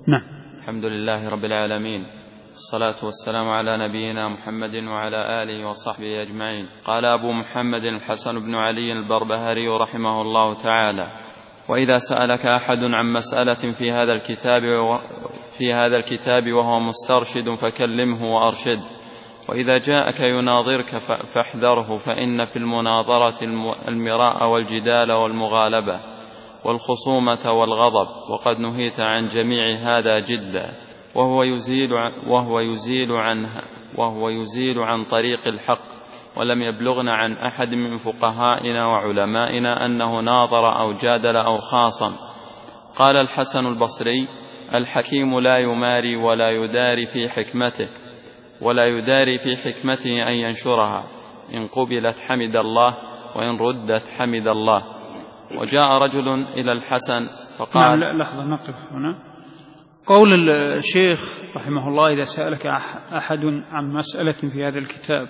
نعم. الحمد لله رب العالمين، الصلاة والسلام على نبينا محمد وعلى آله وصحبه أجمعين. قال أبو محمد الحسن بن علي البربهاري رحمه الله تعالى: وإذا سألك أحد عن مسألة في هذا الكتاب وهو مسترشد فكلمه وأرشد، وإذا جاءك يناظرك فاحذره، فإن في المناظرة المراء والجدال والمغالبة والخصومة والغضب، وقد نهيت عن جميع هذا جدا، وهو يزيل عن طريق الحق. ولم يبلغنا عن أحد من فقهائنا وعلمائنا أنه ناظر أو جادل أو خاصم. قال الحسن البصري: الحكيم لا يماري ولا يداري في حكمته أن ينشرها، إن قبلت حمد الله وإن ردت حمد الله. وجاء رجل إلى الحسن فقال: لا لحظة، نقف هنا. قول الشيخ رحمه الله: إذا سألك أحد عن مسألة في هذا الكتاب،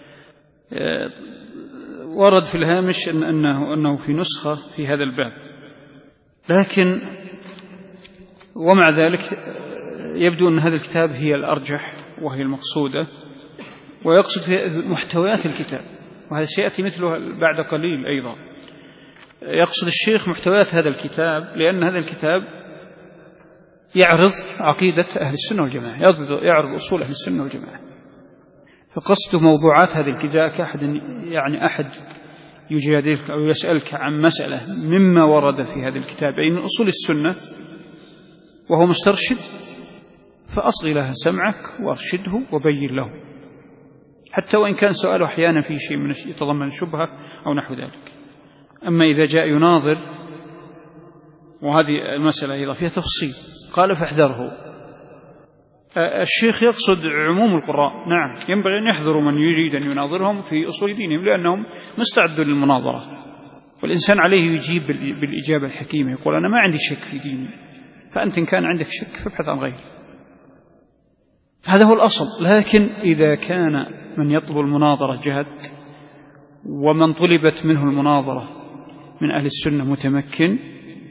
ورد في الهامش أنه في نسخة في هذا الباب، لكن ومع ذلك يبدو أن هذا الكتاب هي الأرجح وهي المقصودة، ويقصد في محتويات الكتاب، وهذا سيأتي مثله بعد قليل أيضا. يقصد الشيخ محتويات هذا الكتاب، لأن هذا الكتاب يعرض عقيدة أهل السنة والجماعة، يعرض أصول أهل السنة والجماعة. فقصد موضوعات هذا الكتاب أحد يجادلك أو يسألك عن مسألة مما ورد في هذا الكتاب أي من أصول السنة وهو مسترشد، فأصغي لها سمعك وارشده وبين له، حتى وإن كان سؤاله أحيانا في شيء من يتضمن شبهة أو نحو ذلك. أما إذا جاء يناظر، وهذه المسألة أيضا فيها تفصيل، قال فاحذره. الشيخ يقصد عموم القراء، نعم، ينبغي أن يحذروا من يريد أن يناظرهم في أصول دينهم، لأنهم مستعدوا للمناظرة، والإنسان عليه يجيب بالإجابة الحكيمة، يقول أنا ما عندي شك في ديني، فأنت إن كان عندك شك فابحث عن غيره. هذا هو الأصل. لكن إذا كان من يطلب المناظرة جهد، ومن طلبت منه المناظرة من أهل السنة متمكن،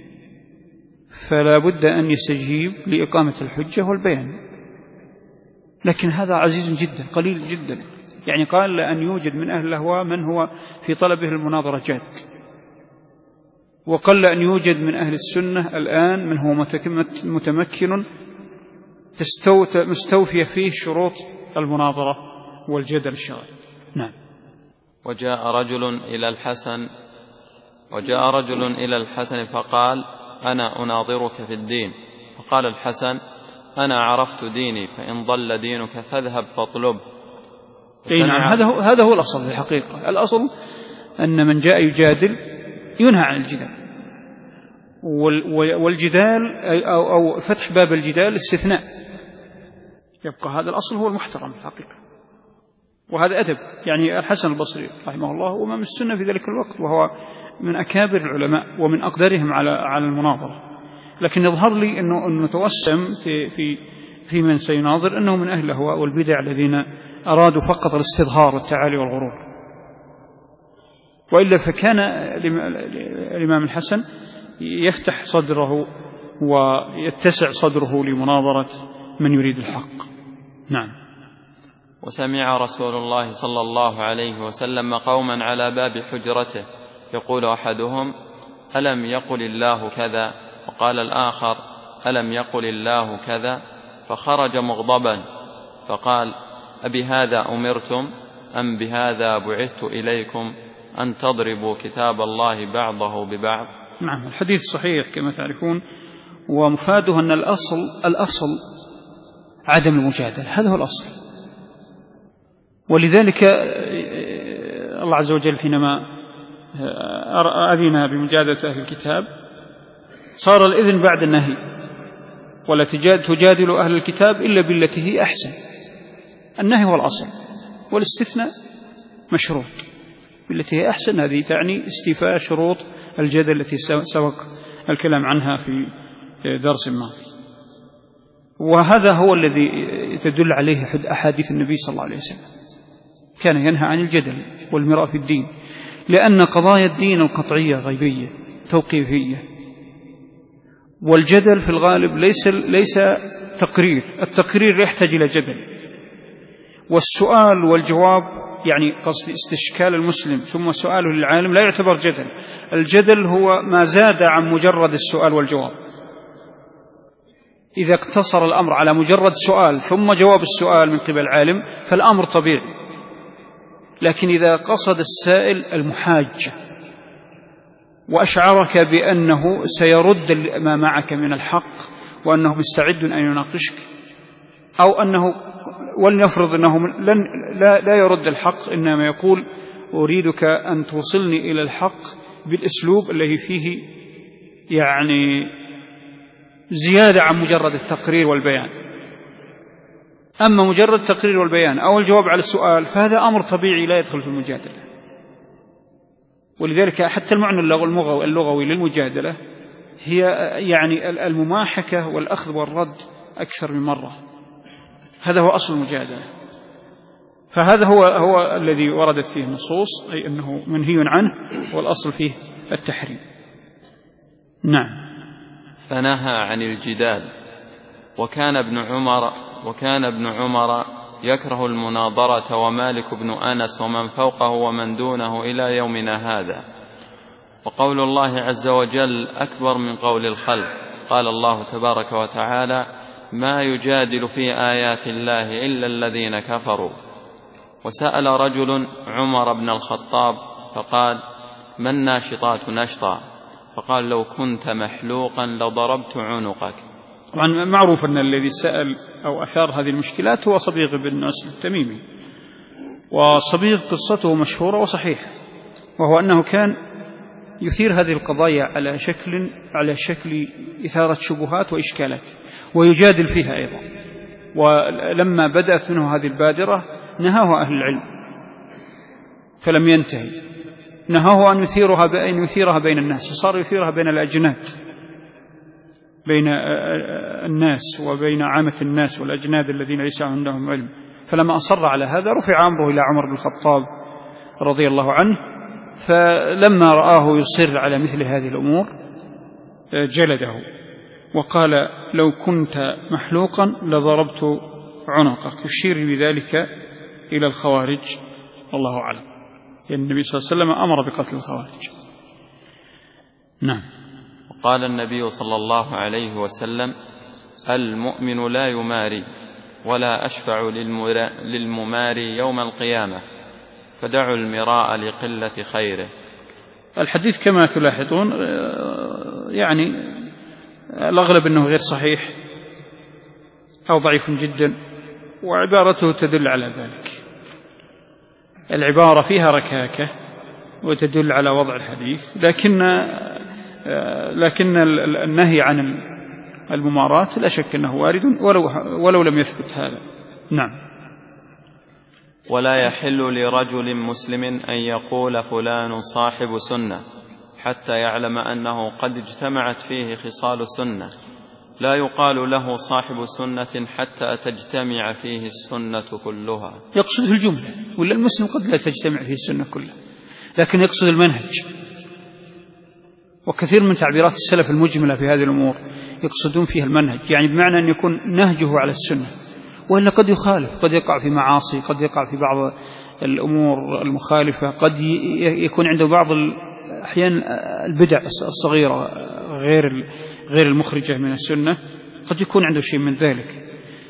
فلا بد أن يستجيب لإقامة الحجة والبيان. لكن هذا عزيز جدا، قليل جدا، يعني قال أن يوجد من أهل الأهواء من هو في طلبه المناظرة جاد، وقل أن يوجد من أهل السنة الآن من هو متمكن مستوفية فيه شروط المناظرة والجدل الشرعي. نعم. وجاء رجل إلى الحسن فقال: أنا أناظرك في الدين. فقال الحسن: أنا عرفت ديني، فإن ضل دينك فاذهب فاطلبه. نعم، هذا هو الأصل في الحقيقة. الأصل أن من جاء يجادل ينهى عن الجدال، والجدال أو فتح باب الجدال استثناء، يبقى هذا الأصل هو المحترم في الحقيقة، وهذا أدب. يعني الحسن البصري رحمه الله هو إمام السنة في ذلك الوقت، وهو من أكابر العلماء ومن أقدرهم على المناظرة، لكن يظهر لي أنه توسم في من سيناظر أنه من أهل الأهواء والبدع الذين أرادوا فقط الاستظهار والتعالي والغرور. وإلا فكان الإمام الحسن يفتح صدره ويتسع صدره لمناظرة من يريد الحق. نعم. وسمع رسول الله صلى الله عليه وسلم قوما على باب حجرته، يقول أحدهم: ألم يقل الله كذا؟ وقال الآخر: ألم يقل الله كذا؟ فخرج مغضبا فقال: أبهذا أمرتم أم بهذا بعثت إليكم أن تضربوا كتاب الله بعضه ببعض؟ نعم، الحديث صحيح كما تعرفون، ومفاده أن الأصل عدم المجادلة، هذا هو الأصل. ولذلك الله عز وجل حينما أذن بمجادلة أهل الكتاب صار الإذن بعد النهي، ولا تجادل أهل الكتاب إلا بالتي هي أحسن. النهي هو الأصل، والاستثناء مشروط بالتي هي أحسن. هذه تعني استيفاء شروط الجدل التي سبق الكلام عنها في درس ما، وهذا هو الذي تدل عليه أحاديث النبي صلى الله عليه وسلم، كان ينهى عن الجدل والمراء في الدين، لأن قضايا الدين القطعية غيبية توقيفية، والجدل في الغالب ليس تقرير، التقرير يحتاج إلى جدل، والسؤال والجواب يعني قصد استشكال المسلم ثم سؤاله للعالم لا يعتبر جدل. الجدل هو ما زاد عن مجرد السؤال والجواب. إذا اقتصر الأمر على مجرد سؤال ثم جواب السؤال من قبل العالم فالأمر طبيعي، لكن إذا قصد السائل المحاجة وأشعرك بأنه سيرد ما معك من الحق وأنه مستعد أن يناقشك، أو أنه ولنفرض أنه لا يرد الحق، إنما يقول أريدك أن توصلني إلى الحق بالأسلوب الذي فيه يعني زيادة عن مجرد التقرير والبيان. أما مجرد التقرير والبيان أو الجواب على السؤال فهذا أمر طبيعي لا يدخل في المجادلة. ولذلك حتى المعنى اللغوي للمجادلة هي يعني المماحكة والأخذ والرد أكثر من مرة، هذا هو أصل المجادلة. فهذا هو الذي وردت فيه النصوص، أي أنه منهي عنه والأصل فيه التحريم. نعم. فنهى عن الجدال. وكان ابن عمر يكره المناظرة، ومالك بن أنس ومن فوقه ومن دونه إلى يومنا هذا. وقول الله عز وجل أكبر من قول الخلق. قال الله تبارك وتعالى: ما يجادل في آيات الله إلا الذين كفروا. وسأل رجل عمر بن الخطاب فقال: ما الناشطات نشطا؟ فقال: لو كنت محلوقا لضربت عنقك. طبعا معروف أن الذي سأل أو أثار هذه المشكلات هو صبيغ بن أسد التميمي، وصبيغ قصته مشهورة وصحيحة، وهو أنه كان يثير هذه القضايا على شكل إثارة شبهات وإشكالات ويجادل فيها أيضا. ولما بدأت منه هذه البادرة نهاه أهل العلم فلم ينتهي، نهاه أن يثيرها بين الناس، فصار يثيرها بين الأجناد، بين الناس وبين عامة الناس والأجناد الذين ليس عندهم علم. فلما أصر على هذا رفع أمره إلى عمر بن الخطاب رضي الله عنه، فلما رآه يصر على مثل هذه الأمور جلده وقال: لو كنت محلوقا لضربت عنقك، يشير بذلك إلى الخوارج والله أعلم، لأن النبي صلى الله عليه وسلم أمر بقتل الخوارج. نعم. قال النبي صلى الله عليه وسلم: المؤمن لا يماري ولا أشفع للمماري يوم القيامة، فدعوا المراء لقلة خيره. الحديث كما تلاحظون يعني الأغلب أنه غير صحيح أو ضعيف جدا، وعبارته تدل على ذلك. العبارة فيها ركاكة وتدل على وضع الحديث، لكن النهي عن المماراة لا شك أنه وارد ولو لم يثبت هذا. نعم. ولا يحل لرجل مسلم أن يقول فلان صاحب سنة حتى يعلم أنه قد اجتمعت فيه خصال سنة. لا يقال له صاحب سنة حتى تجتمع فيه السنة كلها. يقصده الجملة، ولا المسلم قد لا تجتمع فيه السنة كلها، لكن يقصد المنهج. وكثير من تعبيرات السلف المجملة في هذه الأمور يقصدون فيها المنهج، يعني بمعنى أن يكون نهجه على السنة، وإلا قد يخالف، قد يقع في معاصي، قد يقع في بعض الأمور المخالفة، قد يكون عنده بعض الأحيان البدع الصغيرة غير المخرجة من السنة، قد يكون عنده شيء من ذلك.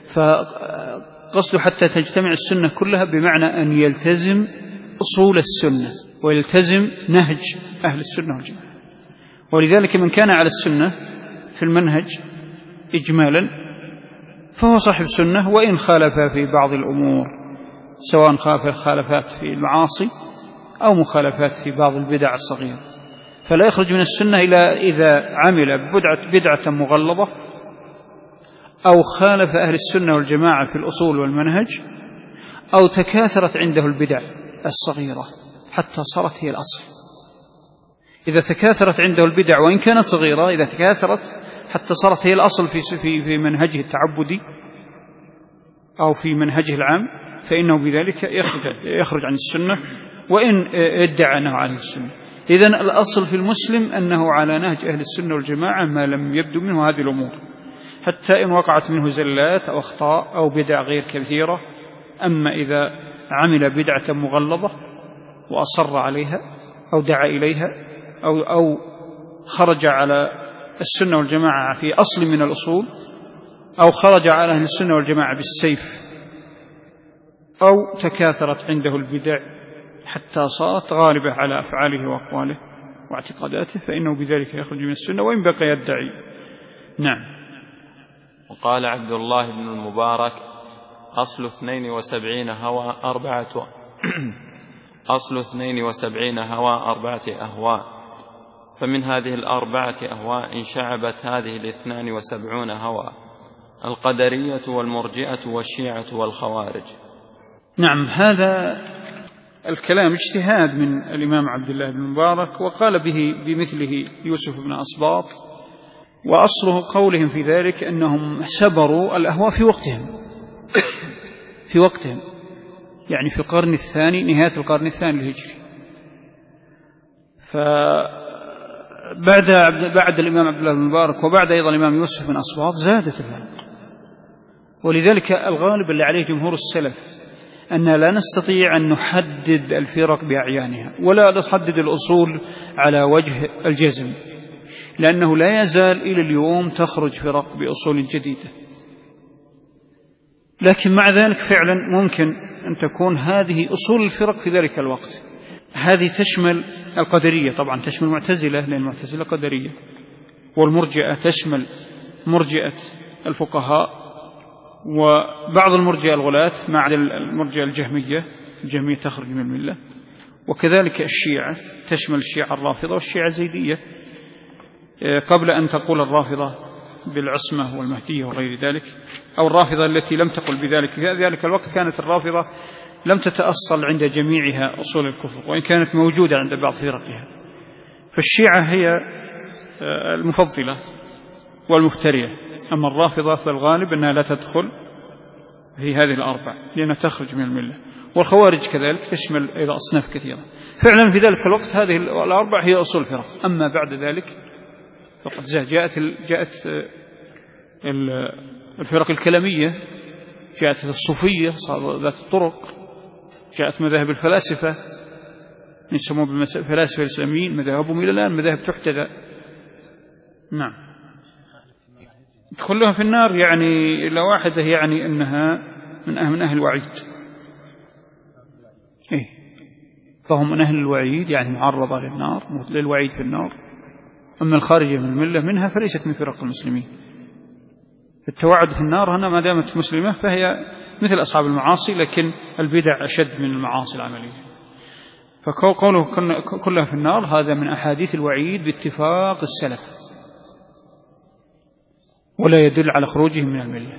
فقصده حتى تجتمع السنة كلها بمعنى أن يلتزم أصول السنة ويلتزم نهج أهل السنة والجماعة. ولذلك من كان على السنة في المنهج إجمالا فهو صاحب سنة، وإن خالف في بعض الأمور، سواء خالفات في المعاصي أو مخالفات في بعض البدع الصغيرة، فلا يخرج من السنة إلا إذا عمل بدعة مغلظة أو خالف أهل السنة والجماعة في الأصول والمنهج، أو تكاثرت عنده البدع الصغيرة حتى صارت هي الأصل. إذا تكاثرت عنده البدع وإن كانت صغيرة، إذا تكاثرت حتى صارت هي الأصل في منهجه التعبدي أو في منهجه العام، فإنه بذلك يخرج عن السنة وإن ادعى أنه على السنة. إذن الأصل في المسلم أنه على نهج أهل السنة والجماعة ما لم يبدو منه هذه الأمور، حتى إن وقعت منه زلات أو أخطاء أو بدع غير كثيرة. أما إذا عمل بدعة مغلظة وأصر عليها أو دعا إليها أو خرج على السنة والجماعة في أصل من الأصول، أو خرج على أهل السنة والجماعة بالسيف، أو تكاثرت عنده البدع حتى صارت غالبة على أفعاله وأقواله واعتقاداته، فإنه بذلك يخرج من السنة وإن بقى يدعي. نعم. وقال عبد الله بن المبارك: أصل 72 هوى أربعة أهواء، فمن هذه الأربعة أهواء انشعبت هذه 72 هوى: القدرية والمرجئة والشيعة والخوارج. نعم، هذا الكلام اجتهاد من الإمام عبد الله بن المبارك، وقال به بمثله يوسف بن أسباط، وأصله قولهم في ذلك أنهم سبروا الأهواء في وقتهم يعني في القرن الثاني، نهاية القرن الثاني الهجري. بعد الإمام عبد الله بن المبارك وبعد أيضا الإمام يوسف بن أسباط زادت الفرق، ولذلك الغالب اللي عليه جمهور السلف أن لا نستطيع أن نحدد الفرق بأعيانها ولا نحدد الأصول على وجه الجزم، لأنه لا يزال إلى اليوم تخرج فرق بأصول جديدة. لكن مع ذلك فعلا ممكن أن تكون هذه أصول الفرق في ذلك الوقت. هذه تشمل القدرية، طبعا تشمل المعتزلة لأن المعتزلة قدرية، والمرجئة تشمل مرجئة الفقهاء وبعض المرجئة الغلاة مع المرجئة الجهمية تخرج من الملة، وكذلك الشيعة تشمل الشيعة الرافضة والشيعة الزيدية، قبل أن تقول الرافضة بالعصمة والمهدية وغير ذلك، أو الرافضة التي لم تقل بذلك في ذلك الوقت. كانت الرافضة لم تتأصل عند جميعها أصول الكفر، وإن كانت موجودة عند بعض فرقها. فالشيعة هي المفضلة والمفترية، أما الرافضة فالغالب أنها لا تدخل في هذه الأربع لأنها تخرج من الملة. والخوارج كذلك تشمل أيضا أصناف كثيرة. فعلا في ذلك الوقت هذه الأربع هي أصول الفرق. أما بعد ذلك فقد جاءت الفرق الكلامية، جاءت الصوفية ذات الطرق، جاءت مذاهب الفلاسفة يسمون بالفلاسفة الإسلاميين، مذاهبهم إلى الآن مذاهب تحتذى. نعم، كلها في النار يعني إلا واحدة، يعني أنها من أهل الوعيد. فهم من أهل الوعيد، يعني معرضة للوعيد في النار. أما الخارجة من الملة منها فليست من فرق المسلمين. التوعد في النار هنا ما دامت مسلمة فهي مثل أصحاب المعاصي، لكن البدع أشد من المعاصي العملية. فقوله كلها في النار هذا من أحاديث الوعيد باتفاق السلف، ولا يدل على خروجهم من الملة.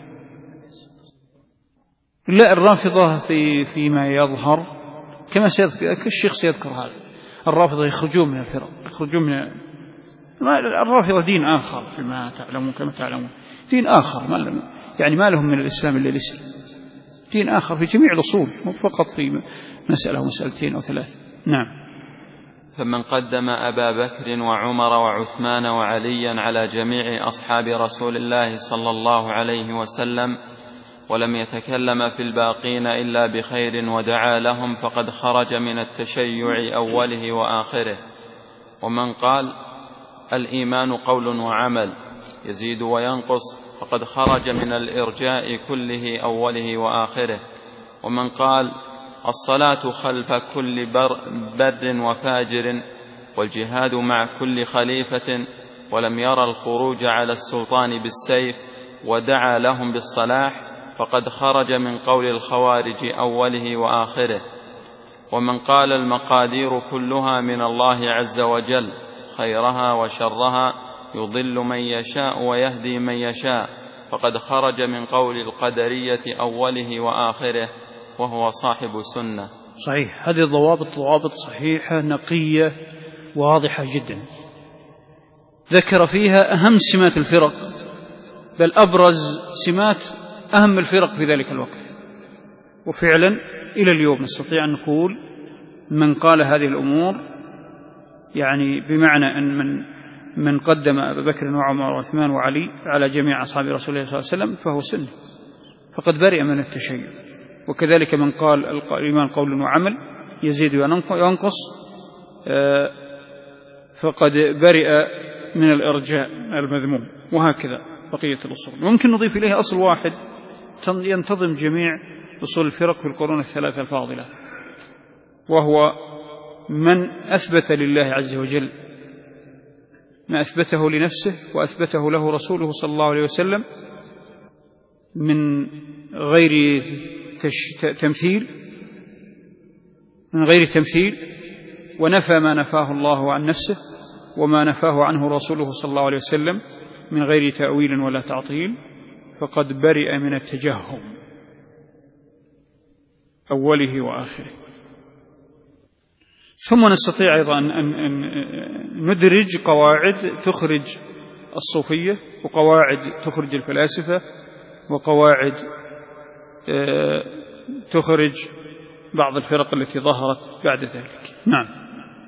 لا، الرافضة فيما يظهر كما الشيخ سيذكر هذا، الرافضة يخرجون من الفرق، يخرجون من الرافضة دين آخر كما تعلمون، دين آخر يعني ما لهم من الإسلام إلا الإسلام، دين آخر في جميع الأصول، مو فقط في مسألة ومسألتين أو ثلاث. نعم. فمن قدم أبا بكر وعمر وعثمان وعليا على جميع أصحاب رسول الله صلى الله عليه وسلم ولم يتكلم في الباقين إلا بخير ودعا لهم فقد خرج من التشيع أوله وآخره. ومن قال الإيمان قول وعمل يزيد وينقص فقد خرج من الإرجاء كله أوله وآخره. ومن قال الصلاة خلف كل بر وفاجر والجهاد مع كل خليفة ولم يرى الخروج على السلطان بالسيف ودعا لهم بالصلاح فقد خرج من قول الخوارج أوله وآخره. ومن قال المقادير كلها من الله عز وجل خيرها وشرها يضل من يشاء ويهدي من يشاء فقد خرج من قول القدرية أوله وآخره وهو صاحب سنة. صحيح، هذه ضوابط صحيحة نقية واضحة جدا، ذكر فيها أهم سمات الفرق، بل أبرز سمات أهم الفرق في ذلك الوقت. وفعلا إلى اليوم نستطيع أن نقول من قال هذه الأمور يعني بمعنى أن من قدم أبا بكر وعمر وعثمان وعلي على جميع أصحاب رسول الله صلى الله عليه وسلم فهو سني، فقد برئ من التشيع. وكذلك من قال الإيمان قول وعمل يزيد وينقص فقد برئ من الإرجاء المذموم، وهكذا بقية الأصول. ممكن نضيف إليه أصل واحد ينتظم جميع أصول الفرق في القرون الثلاثة الفاضلة، وهو من أثبت لله عز وجل ما أثبته لنفسه وأثبته له رسوله صلى الله عليه وسلم من غير تمثيل، ونفى ما نفاه الله عن نفسه وما نفاه عنه رسوله صلى الله عليه وسلم من غير تأويل ولا تعطيل، فقد برئ من التجهم أوله وآخره. ثم نستطيع أيضا أن ندرج قواعد تخرج الصوفية، وقواعد تخرج الفلاسفة، وقواعد تخرج بعض الفرق التي ظهرت بعد ذلك. نعم.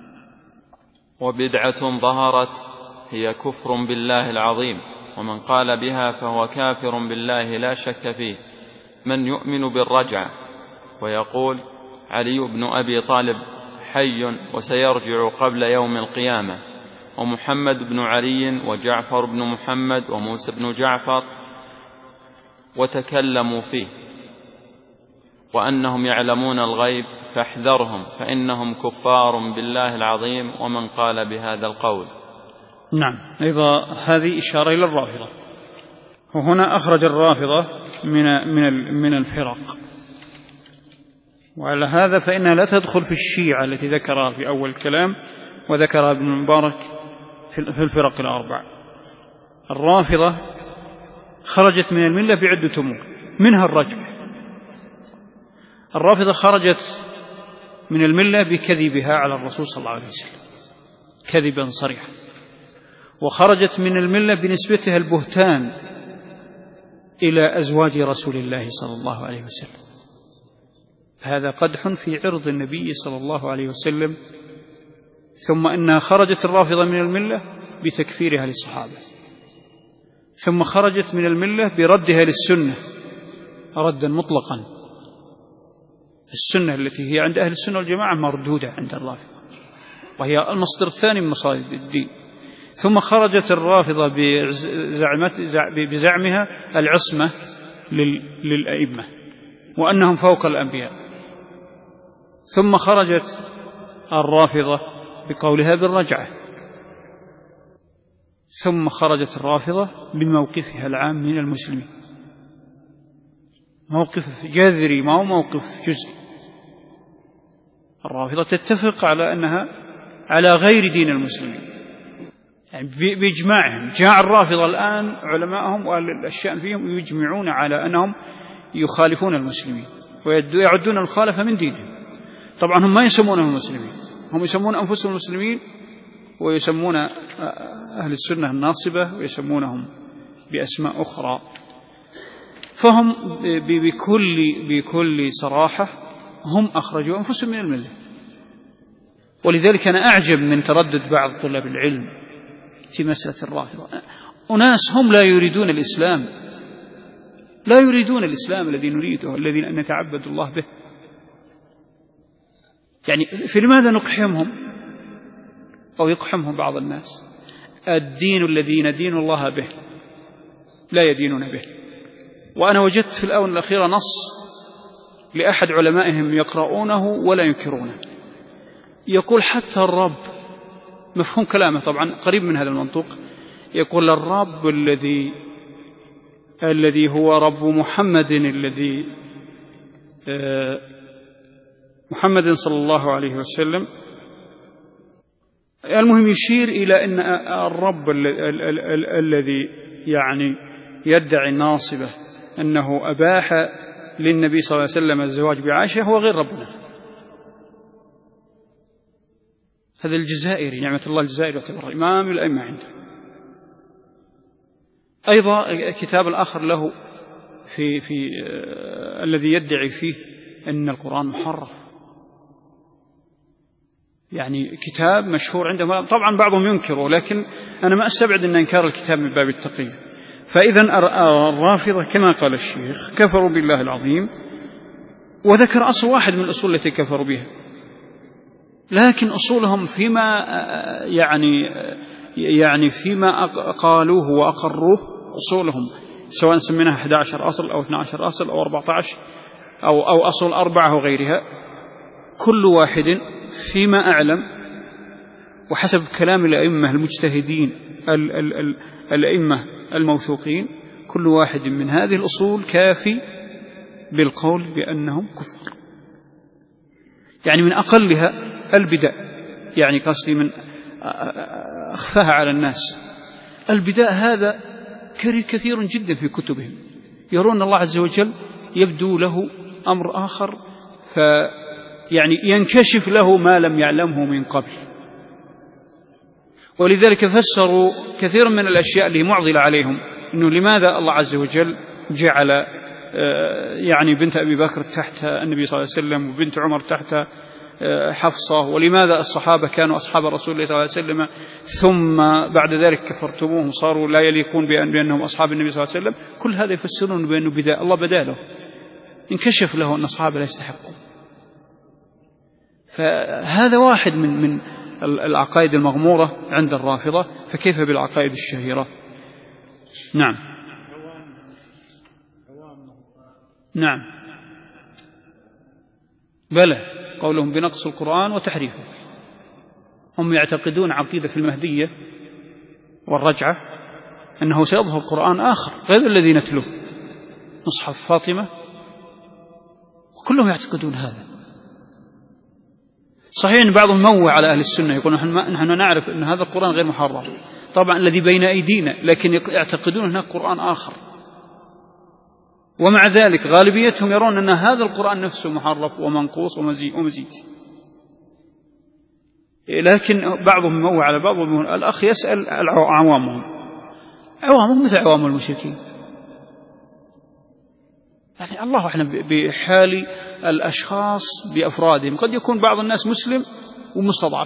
وبدعة ظهرت هي كفر بالله العظيم، ومن قال بها فهو كافر بالله لا شك فيه. من يؤمن بالرجعة ويقول علي بن أبي طالب حي وسيرجع قبل يوم القيامة، ومحمد بن علي وجعفر بن محمد وموسى بن جعفر، وتكلموا فيه، وأنهم يعلمون الغيب فاحذرهم فإنهم كفار بالله العظيم، ومن قال بهذا القول. نعم. أيضا هذه إشارة إلى الرافضة، وهنا أخرج الرافضة من الفرق، وعلى هذا فإنها لا تدخل في الشيعة التي ذكرها في أول الكلام وذكرها ابن المبارك في الفرق الأربع. الرافضة خرجت من الملة بعدة أمور، منها الرجع. الرافضة خرجت من الملة بكذبها على الرسول صلى الله عليه وسلم كذبا صريحا، وخرجت من الملة بنسبتها البهتان إلى أزواج رسول الله صلى الله عليه وسلم، هذا قدح في عرض النبي صلى الله عليه وسلم. ثم إنها خرجت الرافضة من الملة بتكفيرها للصحابة، ثم خرجت من الملة بردها للسنة ردا مطلقا. السنة التي هي عند أهل السنة والجماعة مردودة عند الرافضة، وهي المصدر الثاني من مصادر الدين. ثم خرجت الرافضة بزعمها العصمة للأئمة وأنهم فوق الأنبياء. ثم خرجت الرافضة بقولها بالرجعة. ثم خرجت الرافضة بموقفها العام من المسلمين، موقف جذري ما هو موقف جزئي. الرافضة تتفق على أنها على غير دين المسلمين، يعني بإجماعهم. جاء الرافضة الآن علماءهم والأشياء فيهم يجمعون على أنهم يخالفون المسلمين ويعدون الخالفة من دينهم. طبعا هم ما يسمونهم المسلمين، هم يسمون أنفسهم المسلمين، ويسمون أهل السنة الناصبة، ويسمونهم بأسماء أخرى. فهم بكل صراحة هم أخرجوا أنفسهم من الملة. ولذلك أنا أعجب من تردد بعض طلاب العلم في مسألة الرافضة. أناس هم لا يريدون الإسلام، لا يريدون الإسلام الذي نريده، الذي نتعبد الله به. يعني في لماذا نقحمهم أو يقحمهم بعض الناس؟ الدين الذي ندين الله به لا يدينون به. وأنا وجدت في الآونة الأخيرة نص لأحد علمائهم يقرؤونه ولا ينكرونه، يقول حتى الرب، مفهوم كلامه طبعا قريب من هذا المنطق، يقول الرب الذي هو رب محمد، الذي محمد صلى الله عليه وسلم. المهم يشير إلى أن الرب الذي يعني يدعي الناصبة أنه أباح للنبي صلى الله عليه وسلم الزواج بعائشة هو غير ربنا. هذا الجزائري نعمة الله الجزائري يعتبر إمام الأئمة عنده. أيضا كتاب الآخر له في الذي يدعي فيه أن القرآن محرف، يعني كتاب مشهور عندهم، طبعا بعضهم ينكره، لكن أنا ما أستبعد أن إنكار الكتاب من باب التقية. فإذا الرافضة كما قال الشيخ كفروا بالله العظيم، وذكر أصل واحد من الأصول التي كفروا بها، لكن أصولهم فيما يعني فيما قالوه وأقروه أصولهم، سواء سميناها 11 أصل أو 12 أصل أو 14 أو أصل 4 وغيرها، كل واحد فيما أعلم وحسب كلام الأئمة المجتهدين الأئمة الموثوقين، كل واحد من هذه الأصول كافي بالقول بأنهم كفر. يعني من أقلها البدع، يعني قصدي من أخفاها على الناس، البدع هذا كثير جدا في كتبهم، يرون الله عز وجل يبدو له أمر آخر، يعني ينكشف له ما لم يعلمه من قبل. ولذلك فسروا كثيرا من الأشياء اللي معضلة عليهم، إنه لماذا الله عز وجل جعل يعني بنت أبي بكر تحت النبي صلى الله عليه وسلم وبنت عمر تحت حفصة، ولماذا الصحابة كانوا أصحاب رسول الله صلى الله عليه وسلم ثم بعد ذلك كفرتموهم صاروا لا يليقون بأنهم أصحاب النبي صلى الله عليه وسلم. كل هذا يفسرون بأنه بداء الله بداله، انكشف له أن أصحابه لا يستحقون. فهذا واحد من العقائد المغمورة عند الرافضة، فكيف بالعقائد الشهيرة؟ نعم بلى، قولهم بنقص القرآن وتحريفه. هم يعتقدون عقيدة في المهدية والرجعة أنه سيظهر قرآن آخر غير الذي نتلوه، مصحف فاطمة، كلهم يعتقدون هذا. صحيح أن بعضهم موع على أهل السنة، يقولون نحن نعرف أن هذا القرآن غير محرف طبعا الذي بين أيدينا، لكن يعتقدون هناك قرآن آخر، ومع ذلك غالبيتهم يرون أن هذا القرآن نفسه محرف ومنقوص ومزيد. لكن بعضهم موع على بعض. الأخ يسأل عوامهم مثل عوام المشركين، يعني الله أعلم بحال الأشخاص بأفرادهم. قد يكون بعض الناس مسلم ومستضعف،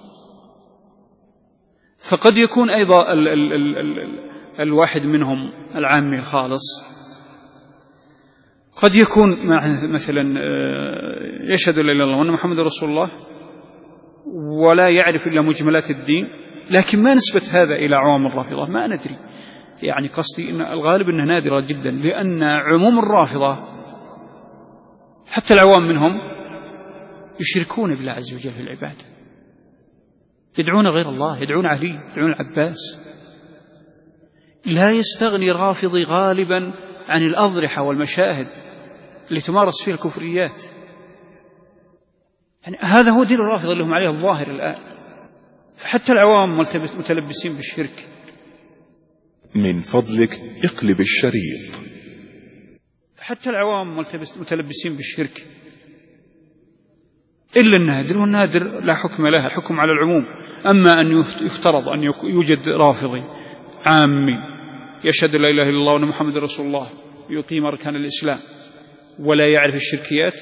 فقد يكون أيضا الواحد منهم العامي الخالص، قد يكون مثلا يشهد لا إله إلا الله وأن محمد رسول الله ولا يعرف إلا مجملات الدين، لكن ما نسبة هذا إلى عوام الرافضة ما ندري. يعني قصدي إن الغالب أنها نادرة جدا، لأن عموم الرافضة حتى العوام منهم يشركون بالله عز وجل في العبادة، يدعون غير الله، يدعون علي، يدعون العباس. لا يستغني الرافضي غالبا عن الأضرحة والمشاهد اللي تمارس فيها الكفريات. يعني هذا هو دين الرافضة اللي هم عليه الظاهر الآن. فحتى العوام متلبسين بالشرك. من فضلك اقلب الشريط. حتى العوام متلبسين بالشرك إلا النادر، والنادر لا حكم لها، حكم على العموم. أما أن يفترض أن يوجد رافضي عامي يشهد لا إله إلا الله وأن محمد رسول الله يقيم أركان الإسلام ولا يعرف الشركيات،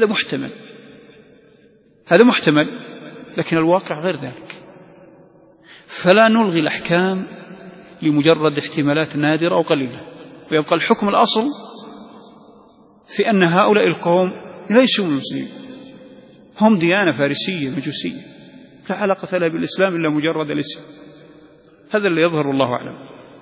هذا محتمل، لكن الواقع غير ذلك. فلا نلغي الأحكام لمجرد احتمالات نادرة أو قليلة، ويبقى الحكم الأصل في أن هؤلاء القوم ليسوا مسلمين، هم ديانة فارسية مجوسية لا علاقة لها بالإسلام إلا مجرد الاسم. هذا اللي يظهر، الله أعلم.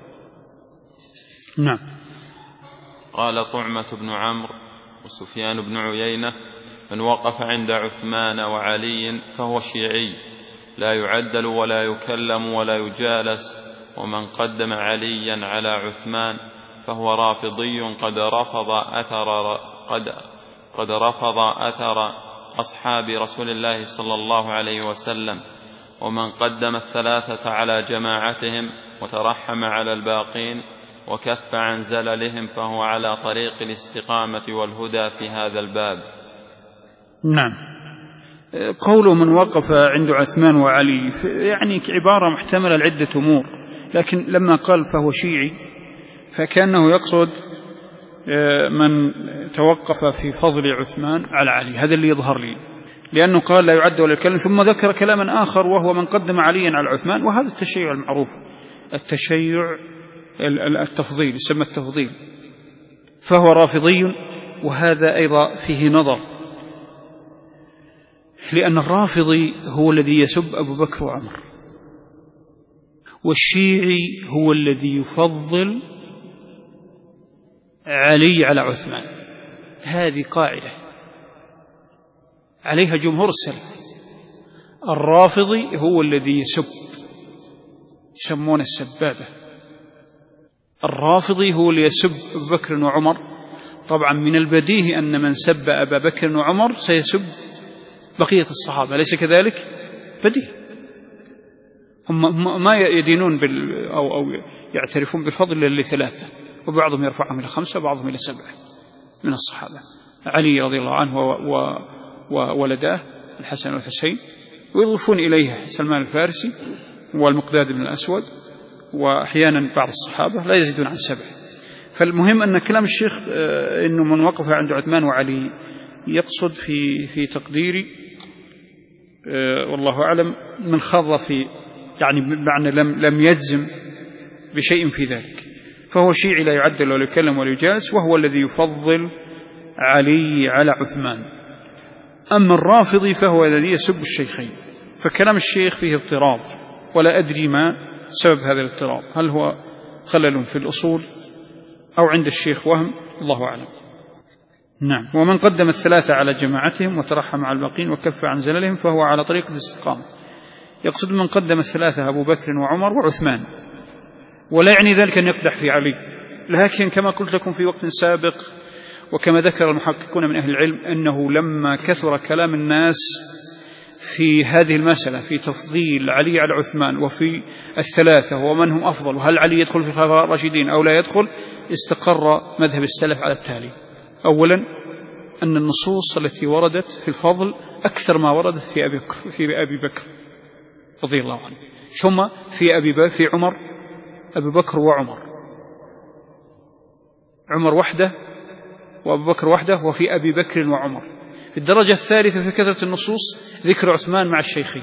نعم. قال طعمة بن عمرو وسفيان بن عيينة: من وقف عند عثمان وعلي فهو شيعي، لا يعدل ولا يكلم ولا يجالس. ومن قدم عليا على عثمان فهو رافضي قد رفض أثر أصحاب رسول الله صلى الله عليه وسلم. ومن قدم الثلاثة على جماعتهم وترحم على الباقين وكف عن زللهم فهو على طريق الاستقامة والهدى في هذا الباب. نعم. قوله من وقف عند عثمان وعلي يعني عبارة محتملة لعدة أمور، لكن لما قال فهو شيعي فكأنه يقصد من توقف في فضل عثمان على علي، هذا اللي يظهر لي. لأنه قال لا يعد ولا يكلم، ثم ذكر كلاما آخر وهو من قدم عليا على عثمان، وهذا التشيع المعروف، التشيع التفضيل، يسمى التفضيل، فهو رافضي. وهذا أيضا فيه نظر، لأن الرافضي هو الذي يسب أبو بكر وعمر، والشيعي هو الذي يفضل علي على عثمان. هذه قاعدة عليها جمهور السلف. الرافضي هو الذي يسب، يسمون السبابة. الرافضي هو اللي يسب أبو بكر وعمر. طبعا من البديهي أن من سب أبا بكر وعمر سيسب بقية الصحابة، أليس كذلك؟ بديهي. هم ما يدينون أو يعترفون بفضل لثلاثة، وبعضهم يرفعهم إلى 5 وبعضهم إلى 7 من الصحابة: علي رضي الله عنه وولداه الحسن والحسين، ويضيفون إليه سلمان الفارسي والمقداد بن الأسود، وأحيانا بعض الصحابة لا يزيدون عن 7. فالمهم أن كلام الشيخ إنه من وقف عند عثمان وعلي يقصد في تقديري والله أعلم من خاض في، يعني بمعنى لم يجزم بشيء في ذلك، فهو شيعي لا يعدل ولا يكلم ولا يجالس، وهو الذي يفضل علي على عثمان. أما الرافضي فهو الذي يسب الشيخين. فكلام الشيخ فيه اضطراب، ولا أدري ما سبب هذا الاضطراب، هل هو خلل في الأصول أو عند الشيخ وهم، الله أعلم. نعم. ومن قدم الثلاثة على جماعتهم وترحم على الباقين وكف عن زللهم فهو على طريق الاستقامة. يقصد من قدم الثلاثة أبو بكر وعمر وعثمان، ولا يعني ذلك أن يقدح في علي، لكن كما قلت لكم في وقت سابق وكما ذكر المحققون من أهل العلم أنه لما كثر كلام الناس في هذه المسألة في تفضيل علي على عثمان وفي الثلاثة ومن هم أفضل وهل علي يدخل في الخلفاء الراشدين أو لا يدخل، استقر مذهب السلف على التالي: أولا أن النصوص التي وردت في الفضل أكثر ما وردت في أبي بكر رضي الله عنه، ثم في عمر، أبي بكر وعمر، عمر وحده وأبو بكر وحده، وفي أبي بكر وعمر. في الدرجة الثالثة في كثرة النصوص ذكر عثمان مع الشيخين،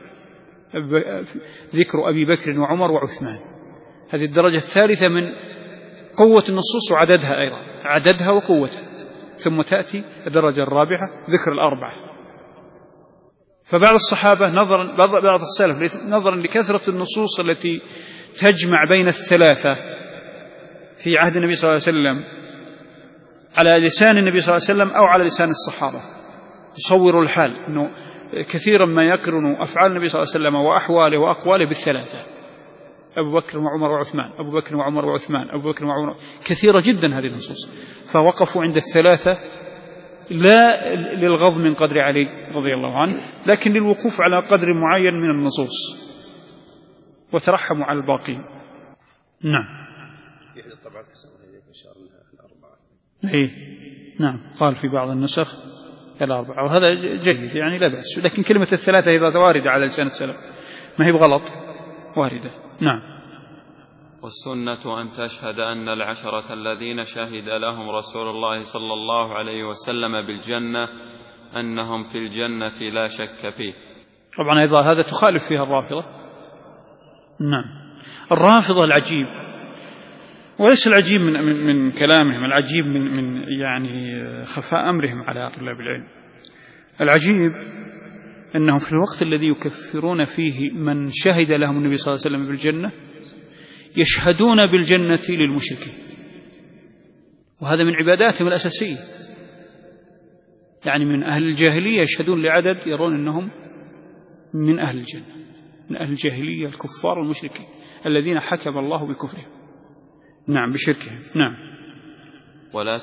ذكر أبي بكر وعمر وعثمان. هذه الدرجة الثالثة من قوة النصوص وعددها أيضا، عددها وقوتها. ثم تأتي الدرجة الرابعة ذكر الأربعة. فبعض الصحابة بعض السلف نظرا لكثرة النصوص التي تجمع بين الثلاثة في عهد النبي صلى الله عليه وسلم على لسان النبي صلى الله عليه وسلم أو على لسان الصحابة، يصوروا الحال أنه كثيرا ما يقرن أفعال النبي صلى الله عليه وسلم وأحواله وأقواله بالثلاثة: أبو بكر وعمر وعثمان، أبو بكر وعمر وعثمان، أبو بكر وعمر، كثيرة جدا هذه النصوص. فوقفوا عند الثلاثة لا للغض من قدر علي رضي الله عنه، لكن للوقوف على قدر معين من النصوص، وترحموا على الباقين. نعم. إيه نعم، قال في بعض النسخ الأربعة، وهذا جيد يعني لا بأس، لكن كلمة الثلاثة إذا واردة على لسان السلف ما هي بغلط، واردة. نعم. والسنة أن تشهد أن العشرة الذين شهد لهم رسول الله صلى الله عليه وسلم بالجنة أنهم في الجنة لا شك فيه. طبعا أيضا هذا تخالف فيها الرافضة. نعم. الرافضة العجيب، وليس العجيب من كلامهم، العجيب من يعني خفاء أمرهم على طلاب العلم. العجيب أنهم في الوقت الذي يكفرون فيه من شهد لهم النبي صلى الله عليه وسلم بالجنة يشهدون بالجنة للمشركين، وهذا من عباداتهم الأساسية. يعني من أهل الجاهلية يشهدون لعدد يرون أنهم من أهل الجنة، من أهل الجاهلية الكفار والمشركين الذين حكم الله بكفرهم، نعم، بشركهم. نعم. ولا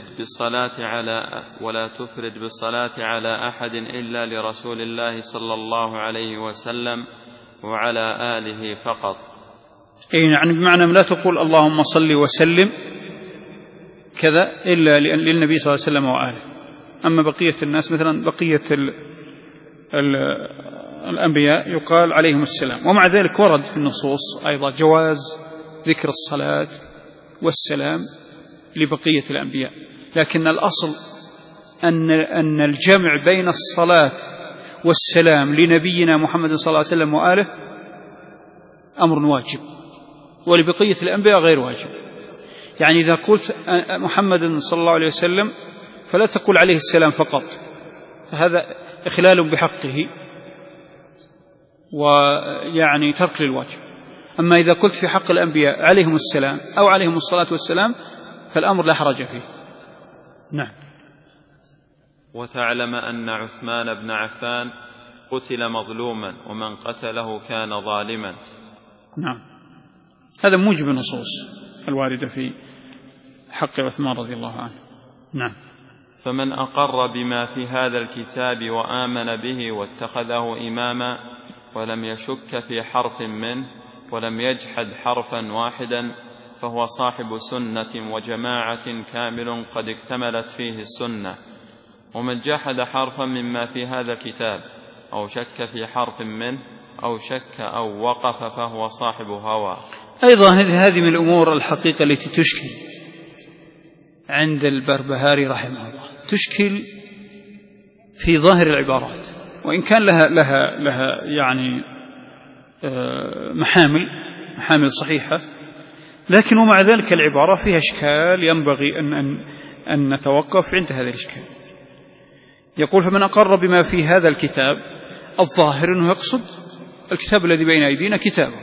تفرد بالصلاة على أحد إلا لرسول الله صلى الله عليه وسلم وعلى آله فقط. يعني بمعنى لا تقول اللهم صل وسلم كذا إلا للنبي صلى الله عليه وسلم وآله. أما بقية الناس مثلا بقية الأنبياء يقال عليهم السلام. ومع ذلك ورد في النصوص أيضا جواز ذكر الصلاة والسلام لبقية الأنبياء، لكن الأصل أن الجمع بين الصلاة والسلام لنبينا محمد صلى الله عليه وسلم وآله أمر واجب، ولبقية الأنبياء غير واجب. يعني إذا قلت محمد صلى الله عليه وسلم فلا تقول عليه السلام فقط، فهذا إخلال بحقه ويعني ترك للواجب. أما إذا قلت في حق الأنبياء عليهم السلام أو عليهم الصلاة والسلام فالأمر لا حرج فيه. نعم. وتعلم أن عثمان بن عفان قتل مظلوما ومن قتله كان ظالما. نعم، هذا موجب النصوص الواردة في حق عثمان رضي الله عنه. نعم. فمن أقر بما في هذا الكتاب وآمن به واتخذه إماما ولم يشك في حرف منه ولم يجحد حرفا واحدا فهو صاحب سنة وجماعة كامل قد اكتملت فيه السنة. ومن جحد حرفا مما في هذا الكتاب أو شك في حرف منه أو شك أو وقف فهو صاحب هوى. أيضا هذه من الأمور الحقيقة التي تشكل عند البربهاري رحمه الله، تشكل في ظاهر العبارات، وإن كان لها يعني محامل صحيحة، لكن ومع ذلك العبارة فيها إشكال ينبغي أن نتوقف عند هذا الإشكال. يقول: فمن أقر بما في هذا الكتاب، الظاهر أنه يقصد الكتاب الذي بين أيدينا كتابه،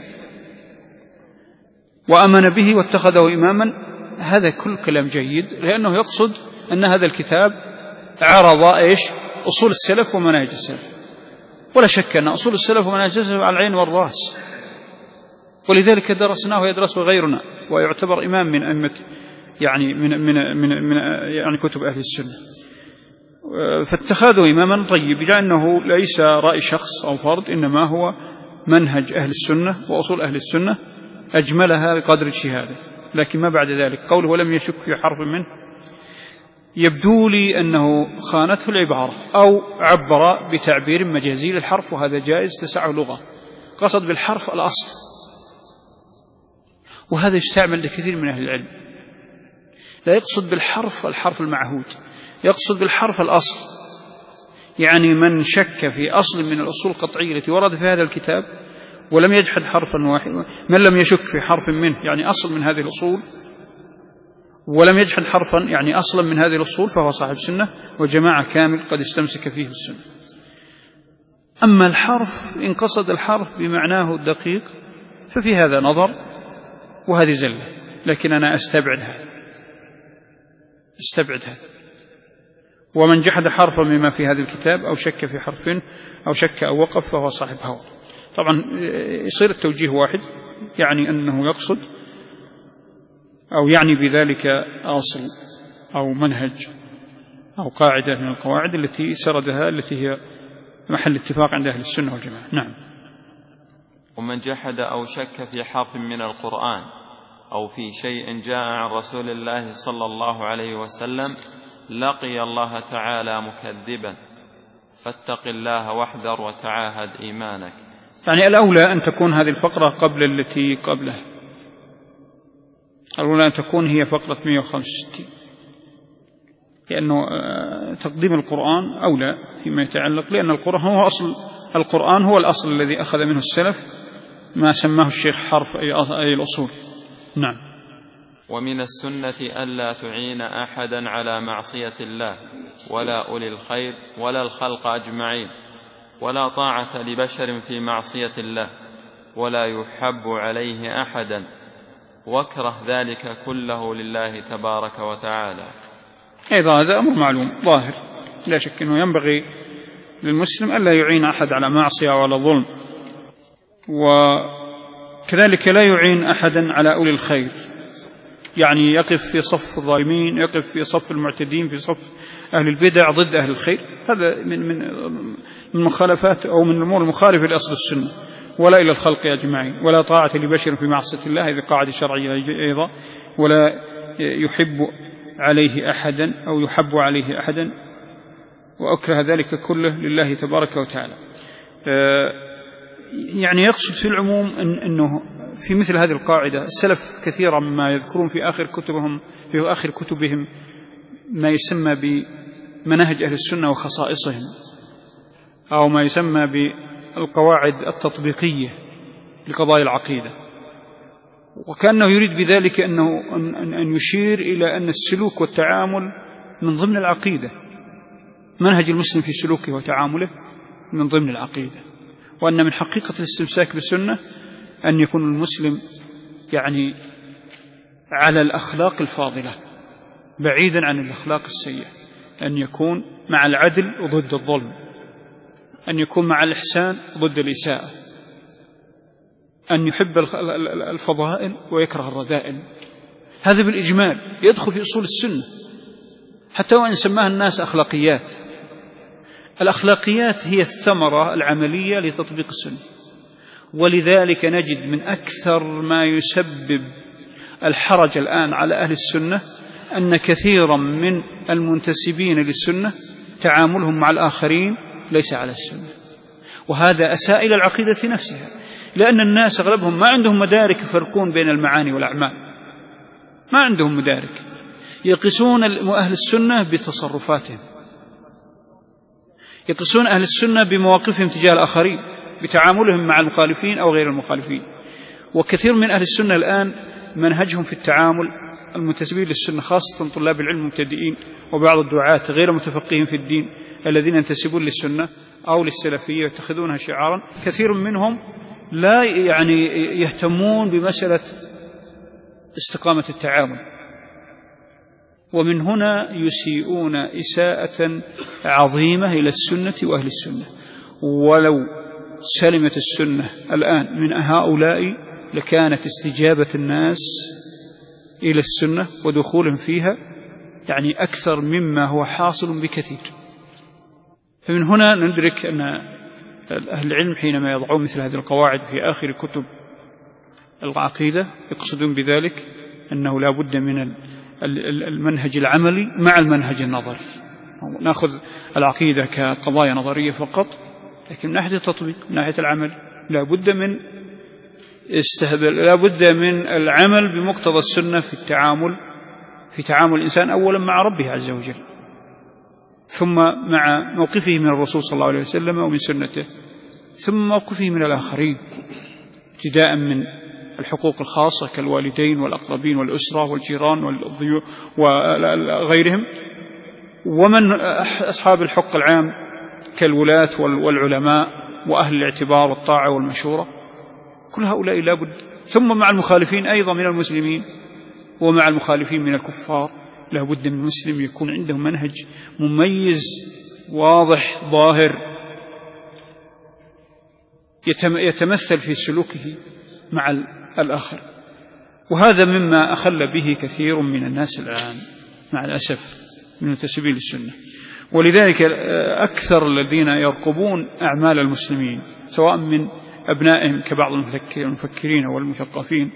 وأمن به واتخذه إماما، هذا كل كلام جيد، لأنه يقصد أن هذا الكتاب عرض أصول السلف ومناهج السلف، ولا شك أن أصول السلف ومناهج السلف على العين والرأس، ولذلك درسناه ويدرسه غيرنا، ويعتبر إمام من أئمة يعني من كتب أهل السنة. فاتخاذه إماما طيب، لأنه ليس رأي شخص أو فرد، إنما هو منهج أهل السنة وأصول أهل السنة أجملها بقدر اجتهاده. لكن ما بعد ذلك قوله ولم يشك في حرف منه، يبدو لي أنه خانته العبارة أو عبر بتعبير مجازي للحرف، وهذا جائز تسعه لغة، قصد بالحرف الأصل، وهذا يستعمل لكثير من أهل العلم. لا يقصد بالحرف الحرف المعهود، يقصد بالحرف الأصل، يعني من شك في أصل من الأصول القطعية التي ورد في هذا الكتاب ولم يجحد حرفا واحدا، من لم يشك في حرف منه يعني أصل من هذه الأصول، ولم يجحد حرفا يعني أصلا من هذه الأصول، فهو صاحب سنة وجماعة كامل قد استمسك فيه السنة. أما الحرف إن قصد الحرف بمعناه الدقيق ففي هذا نظر وهذه زلة، لكن أنا أستبعد هذا. ومن جحد حرفا مما في هذا الكتاب أو شك في حرف أو شك أو وقف فهو صاحب هوى. طبعا يصير التوجيه واحد، يعني أنه يقصد أو يعني بذلك أصل أو منهج أو قاعدة من القواعد التي سردها، التي هي محل اتفاق عند أهل السنة والجماعة. نعم. ومن جحد أو شك في حرف من القرآن أو في شيء جاء عن رسول الله صلى الله عليه وسلم لقي الله تعالى مكذبا، فاتق الله واحذر وتعاهد إيمانك. يعني الأولى أن تكون هذه الفقرة قبل التي قبلها، الأولى أن تكون هي فقرة 165، لأنه تقديم القرآن أولى فيما يتعلق، لأن القرآن هو أصل، القرآن هو الأصل الذي أخذ منه السلف ما سماه الشيخ حرف أي الأصول. نعم. ومن السنة ألا تعين أحدا على معصية الله ولا أولي الخير ولا الخلق أجمعين، ولا طاعة لبشر في معصية الله، ولا يحب عليه أحدا، واكره ذلك كله لله تبارك وتعالى. أيضا هذا أمر معلوم ظاهر، لا شك أنه ينبغي للمسلم ألا يعين أحد على معصية ولا ظلم، وكذلك لا يعين أحدا على أولي الخير، يعني يقف في صف الظالمين، يقف في صف المعتدين، في صف أهل البدع ضد أهل الخير. هذا من مخالفات أو من الأمور المخالفة لأصل السنة. ولا إلى الخلق أجمعين، ولا طاعة لبشر في معصية الله، هذه قاعدة شرعية أيضا. ولا يحب عليه أحدا أو يحب عليه أحدا، وأكره ذلك كله لله تبارك وتعالى. يعني يقصد في العموم أنه في مثل هذه القاعدة السلف كثيرا ما يذكرون في آخر كتبهم ما يسمى بمناهج أهل السنة وخصائصهم، أو ما يسمى بالقواعد التطبيقية لقضايا العقيدة، وكأنه يريد بذلك أن يشير إلى أن السلوك والتعامل من ضمن العقيدة، منهج المسلم في سلوكه وتعامله من ضمن العقيدة، وأن من حقيقة الاستمساك بالسنة أن يكون المسلم يعني على الأخلاق الفاضلة بعيدا عن الأخلاق السيئة، أن يكون مع العدل وضد الظلم، أن يكون مع الإحسان ضد الإساءة، أن يحب الفضائل ويكره الرذائل. هذا بالإجمال يدخل في أصول السنة، حتى وإن سماها الناس أخلاقيات. الأخلاقيات هي الثمرة العملية لتطبيق السنة، ولذلك نجد من أكثر ما يسبب الحرج الآن على أهل السنة أن كثيرا من المنتسبين للسنة تعاملهم مع الآخرين ليس على السنة، وهذا أساء إلى العقيدة نفسها، لأن الناس أغلبهم ما عندهم مدارك يفرقون بين المعاني والأعمال، ما عندهم مدارك، يقيسون أهل السنة بتصرفاتهم، يقيسون أهل السنة بمواقفهم تجاه الآخرين، بتعاملهم مع المخالفين أو غير المخالفين. وكثير من أهل السنة الآن منهجهم في التعامل، المنتسبين للسنة خاصة طلاب العلم المبتدئين وبعض الدعاة غير متفقهين في الدين الذين ينتسبون للسنة أو للسلفية ويتخذونها شعارا، كثير منهم لا يهتمون بمسألة استقامة التعامل، ومن هنا يسيئون إساءة عظيمة إلى السنة وأهل السنة. ولو سلمت السنة الآن من هؤلاء لكانت استجابة الناس إلى السنة ودخولهم فيها يعني أكثر مما هو حاصل بكثير. فمن هنا ندرك أن أهل العلم حينما يضعون مثل هذه القواعد في آخر كتب العقيدة يقصدون بذلك أنه لا بد من المنهج العملي مع المنهج النظري. نأخذ العقيدة كقضايا نظرية فقط، لكن من ناحية التطبيق من ناحية العمل لا بد من العمل بمقتضى السنة في تعامل الإنسان أولا مع ربه عز وجل، ثم مع موقفه من الرسول صلى الله عليه وسلم ومن سنته، ثم موقفه من الآخرين، ابتداء من الحقوق الخاصة كالوالدين والأقربين والأسرة والجيران والضيوف وغيرهم، ومن أصحاب الحق العام كالولاة والعلماء وأهل الاعتبار والطاعة والمشورة، كل هؤلاء لا بد، ثم مع المخالفين أيضا من المسلمين ومع المخالفين من الكفار لا بد من المسلم يكون عنده منهج مميز واضح ظاهر يتمثل في سلوكه مع الآخر. وهذا مما أخل به كثير من الناس الآن مع الأسف من المنتسبين للسنة. ولذلك أكثر الذين يرقبون أعمال المسلمين سواء من أبنائهم كبعض المفكرين والمثقفين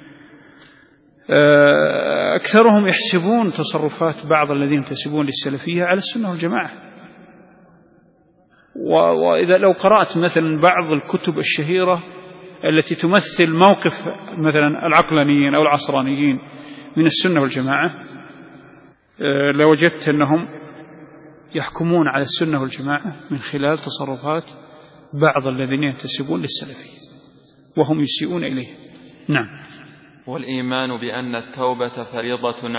أكثرهم يحسبون تصرفات بعض الذين ينتسبون للسلفية على السنة والجماعة. وإذا لو قرأت مثلا بعض الكتب الشهيرة التي تمثل موقف مثلا العقلانيين أو العصرانيين من السنة والجماعة لوجدت أنهم يحكمون على السنة والجماعة من خلال تصرفات بعض الذين ينتسبون للسلفية وهم يسيئون إليه. نعم. والإيمان بأن التوبة فريضة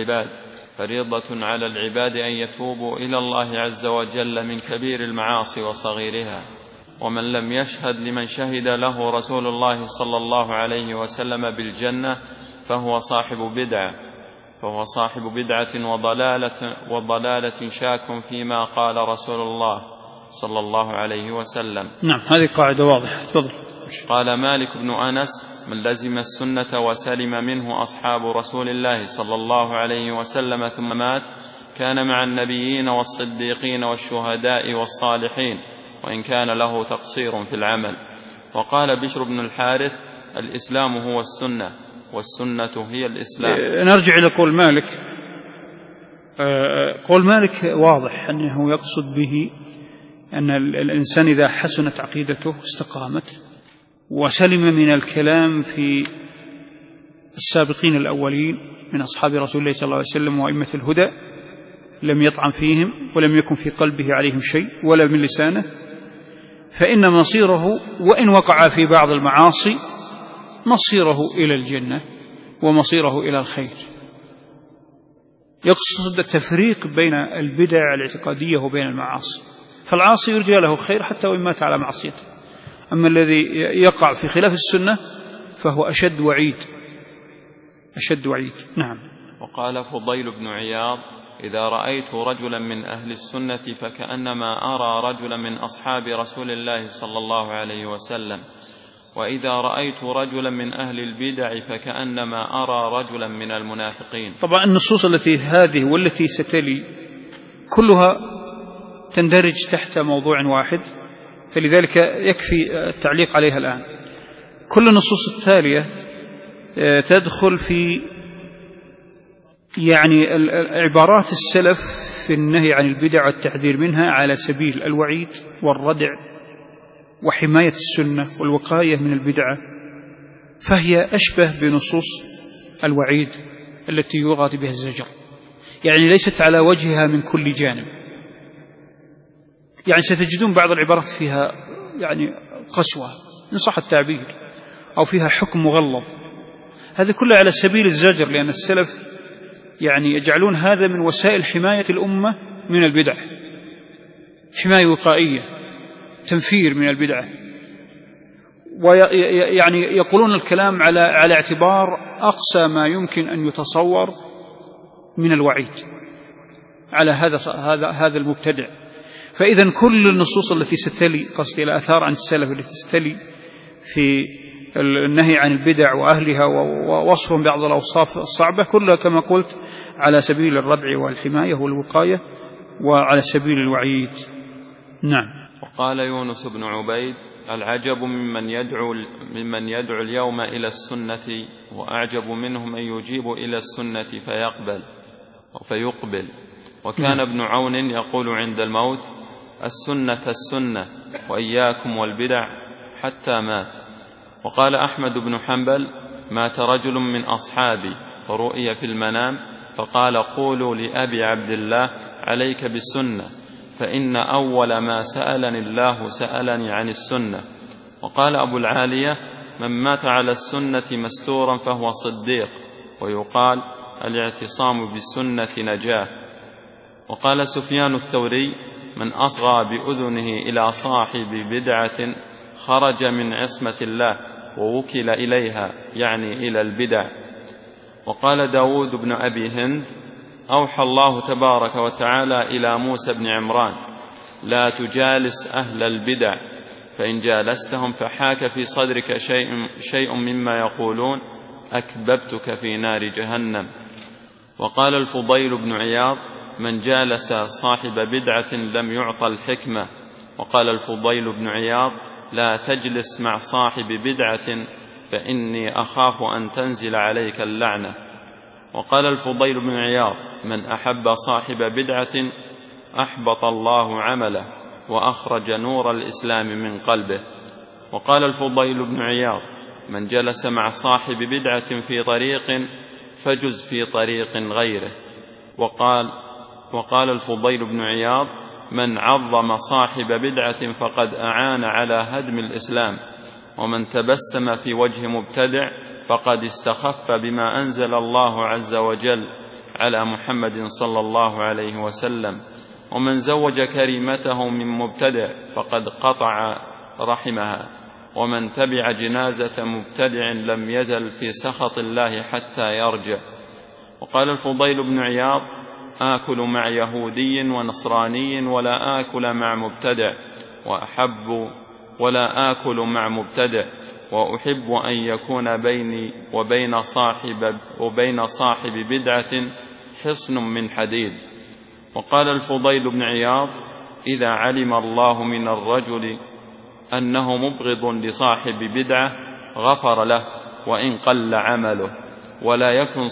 على العباد أن يتوبوا إلى الله عز وجل من كبير المعاصي وصغيرها، ومن لم يشهد لمن شهد له رسول الله صلى الله عليه وسلم بالجنة فهو صاحب بدعة وضلالة شاك فيما قال رسول الله صلى الله عليه وسلم. نعم، هذه قاعدة واضحة. تفضل. قال مالك بن أنس: من لزم السنة وسلم منه أصحاب رسول الله صلى الله عليه وسلم ثم مات كان مع النبيين والصديقين والشهداء والصالحين، وإن كان له تقصير في العمل. وقال بشر بن الحارث: الإسلام هو السنة والسنة هي الإسلام. نرجع إلى قول مالك. قول مالك واضح أنه يقصد به أن الإنسان إذا حسنت عقيدته استقامت وسلم من الكلام في السابقين الأولين من أصحاب رسول الله صلى الله عليه وسلم وأئمة الهدى، لم يطعن فيهم ولم يكن في قلبه عليهم شيء ولا من لسانه، فإن مصيره وإن وقع في بعض المعاصي مصيره إلى الجنة ومصيره إلى الخير. يقصد التفريق بين البدع الاعتقادية وبين المعاصي، فالعاصي يرجى له خير حتى وإن مات على معصيته، أما الذي يقع في خلاف السنة فهو أشد وعيد. نعم. وقال فضيل بن عياض: إذا رأيت رجلا من أهل السنة فكأنما أرى رجلا من أصحاب رسول الله صلى الله عليه وسلم، وإذا رأيت رجلا من أهل البدع فكأنما أرى رجلا من المنافقين. طبعا النصوص التي هذه والتي ستلي كلها تندرج تحت موضوع واحد، فلذلك يكفي التعليق عليها الآن. كل النصوص التالية تدخل في يعني عبارات السلف في النهي عن البدع والتحذير منها على سبيل الوعيد والردع وحماية السنة والوقاية من البدعة، فهي أشبه بنصوص الوعيد التي يراد بها الزجر، يعني ليست على وجهها من كل جانب. يعني ستجدون بعض العبارات فيها يعني قسوة إن صح التعبير، أو فيها حكم مغلظ، هذا كله على سبيل الزجر، لأن السلف يعني يجعلون هذا من وسائل حماية الأمة من البدع، حماية وقائية، تنفير من البدعة، ويعني يقولون الكلام على اعتبار أقصى ما يمكن أن يتصور من الوعيد على هذا المبتدع. فإذا كل النصوص التي ستلي، قصدي الآثار عن السلف التي ستلي في النهي عن البدع وأهلها ووصفهم بعض الأوصاف الصعبة، كلها كما قلت على سبيل الردع والحماية والوقاية وعلى سبيل الوعيد. نعم. وقال يونس بن عبيد: العجب ممن يدعو اليوم إلى السنة، وأعجب منهم من يجيب إلى السنة فيقبل. وكان ابن عون يقول عند الموت: السنة وإياكم والبدع، حتى مات. وقال أحمد بن حنبل: مات رجل من أصحابي فرؤي في المنام فقال: قولوا لأبي عبد الله عليك بالسنة، فإن أول ما سألني الله سألني عن السنة. وقال أبو العالية: من مات على السنة مستورا فهو صديق، ويقال: الاعتصام بالسنة نجاه. وقال سفيان الثوري: من أصغى بأذنه إلى صاحب بدعة خرج من عصمة الله ووكل إليها، يعني إلى البدع. وقال داود بن أبي هند: أوحى الله تبارك وتعالى إلى موسى بن عمران: لا تجالس أهل البدع، فإن جالستهم فحاك في صدرك شيء مما يقولون أكببتك في نار جهنم. وقال الفضيل بن عياض: من جالس صاحب بدعة لم يعطى الحكمة. وقال الفضيل بن عياض: لا تجلس مع صاحب بدعة فإني أخاف أن تنزل عليك اللعنة. وقال الفضيل بن عياض: من أحب صاحب بدعة أحبط الله عمله وأخرج نور الإسلام من قلبه. وقال الفضيل بن عياض: من جلس مع صاحب بدعة في طريق فجز في طريق غيره. وقال الفضيل بن عياض: من عظم صاحب بدعة فقد أعان على هدم الإسلام، ومن تبسم في وجه مبتدع فقد استخف بما أنزل الله عز وجل على محمد صلى الله عليه وسلم، ومن زوج كريمته من مبتدع فقد قطع رحمها، ومن تبع جنازة مبتدع لم يزل في سخط الله حتى يرجع. وقال الفضيل بن عياض: آكل مع يهودي ونصراني ولا آكل مع مبتدع، ولا آكل مع مبتدع، وأحب أن يكون بيني وبين صاحب بدعة حصن من حديد. وقال الفضيل بن عياض: إذا علم الله من الرجل أنه مبغض لصاحب بدعة غفر له وإن قل عمله، ولا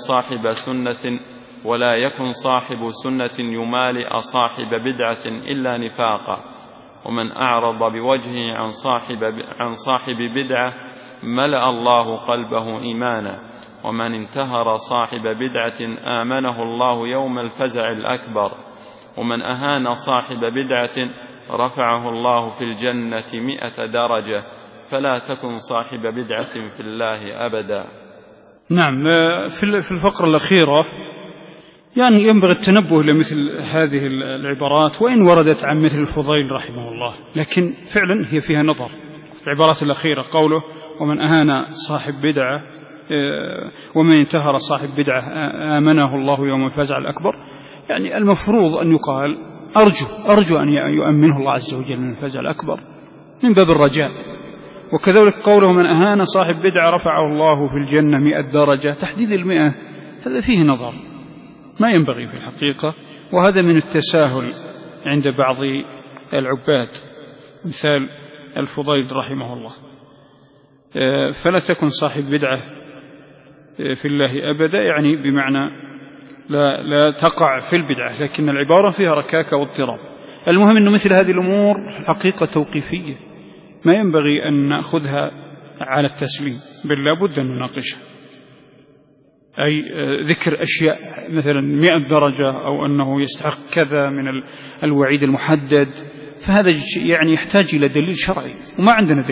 يكن صاحب سنة يمالئ صاحب بدعة إلا نفاقا. ومن أعرض بوجهه عن صاحب بدعة ملأ الله قلبه إيمانا، ومن انتهر صاحب بدعة آمنه الله يوم الفزع الأكبر، ومن أهان صاحب بدعة رفعه الله في الجنة 100 درجة، فلا تكن صاحب بدعة في الله أبدا. نعم. في الفقرة الأخيرة يعني ينبغي التنبه لمثل هذه العبارات، وإن وردت عن مثل الفضيل رحمه الله، لكن فعلا هي فيها نظر. العبارات الأخيرة قوله ومن أهان صاحب بدعة ومن انتهر صاحب بدعة آمنه الله يوم الفزع الأكبر، يعني المفروض أن يقال أرجو أن يؤمنه الله عز وجل من الفزع الأكبر من باب الرجاء. وكذلك قوله من أهان صاحب بدعة رفعه الله في الجنة 100 درجة، تحديد 100 هذا فيه نظر ما ينبغي في الحقيقة، وهذا من التساهل عند بعض العباد مثال الفضيل رحمه الله. فلا تكن صاحب بدعة في الله أبدا، يعني بمعنى لا تقع في البدعة، لكن العبارة فيها ركاكة واضطراب. المهم أنه مثل هذه الأمور حقيقة توقيفية ما ينبغي أن نأخذها على التسليم، بل لابد أن نناقشها. أي ذكر أشياء مثلا 100 درجة أو أنه يستحق كذا من الوعيد المحدد، فهذا يعني يحتاج إلى دليل شرعي، وما عندنا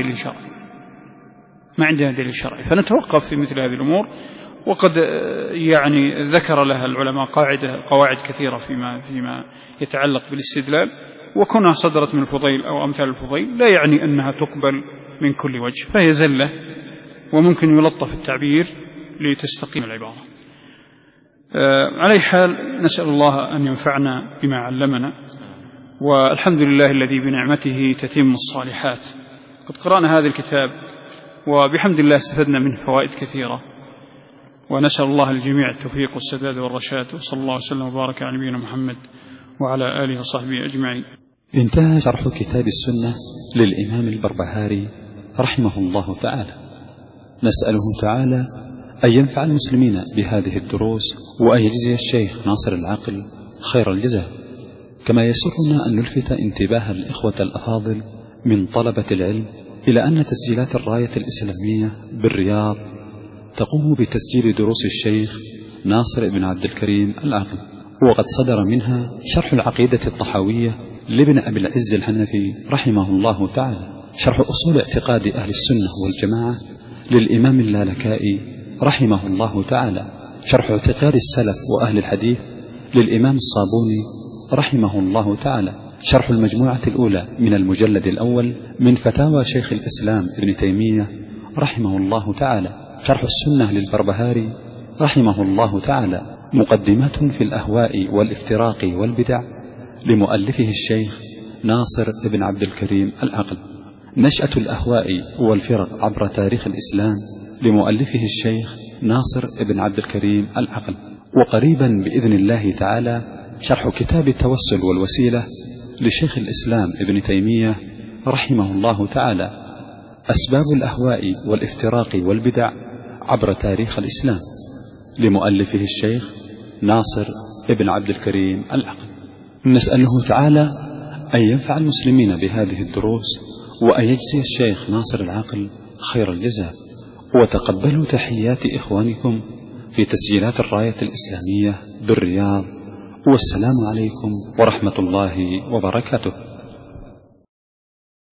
دليل شرعي، فنتوقف في مثل هذه الأمور. وقد يعني ذكر لها العلماء قواعد كثيرة فيما يتعلق بالاستدلال، وكونها صدرت من الفضيل أو أمثال الفضيل لا يعني أنها تقبل من كل وجه، فهي زلة وممكن يلطف التعبير لتستقيم العبارة. على حال نسأل الله أن ينفعنا بما علمنا، والحمد لله الذي بنعمته تتم الصالحات. قد قرأنا هذا الكتاب وبحمد الله استفدنا منه فوائد كثيرة، ونسأل الله الجميع التوفيق والسداد والرشاد، وصلى الله وسلم وبارك على نبينا محمد وعلى آله وصحبه أجمعين. انتهى شرح كتاب السنة للإمام البربهاري رحمه الله تعالى. نسأله تعالى أن ينفع المسلمين بهذه الدروس، وأن يجزي الشيخ ناصر العاقل خير الجزاء. كما يسرنا أن نلفت انتباه الإخوة الأفاضل من طلبة العلم إلى أن تسجيلات الراية الإسلامية بالرياض تقوم بتسجيل دروس الشيخ ناصر بن عبد الكريم العاقل، وقد صدر منها شرح العقيدة الطحاوية لابن أبي العز الحنفي رحمه الله تعالى، شرح أصول اعتقاد أهل السنة والجماعة للإمام اللالكائي رحمه الله تعالى، شرح اعتقاد السلف وأهل الحديث للإمام الصابوني رحمه الله تعالى، شرح المجموعة الأولى من المجلد الأول من فتاوى شيخ الإسلام ابن تيمية رحمه الله تعالى، شرح السنة للبربهاري رحمه الله تعالى، مقدمات في الأهواء والافتراق والبدع لمؤلفه الشيخ ناصر بن عبد الكريم العقل، نشأة الأهواء والفرق عبر تاريخ الإسلام لمؤلفه الشيخ ناصر بن عبد الكريم العقل، وقريبا بإذن الله تعالى شرح كتاب التوسل والوسيلة لشيخ الإسلام ابن تيمية رحمه الله تعالى، أسباب الأهواء والافتراق والبدع عبر تاريخ الإسلام لمؤلفه الشيخ ناصر بن عبد الكريم العقل. نسأله تعالى أن ينفع المسلمين بهذه الدروس، وأن يجزي الشيخ ناصر العقل خير الجزاء. وتقبلوا تحيات إخوانكم في تسجيلات الراية الإسلامية بالرياض، والسلام عليكم ورحمة الله وبركاته.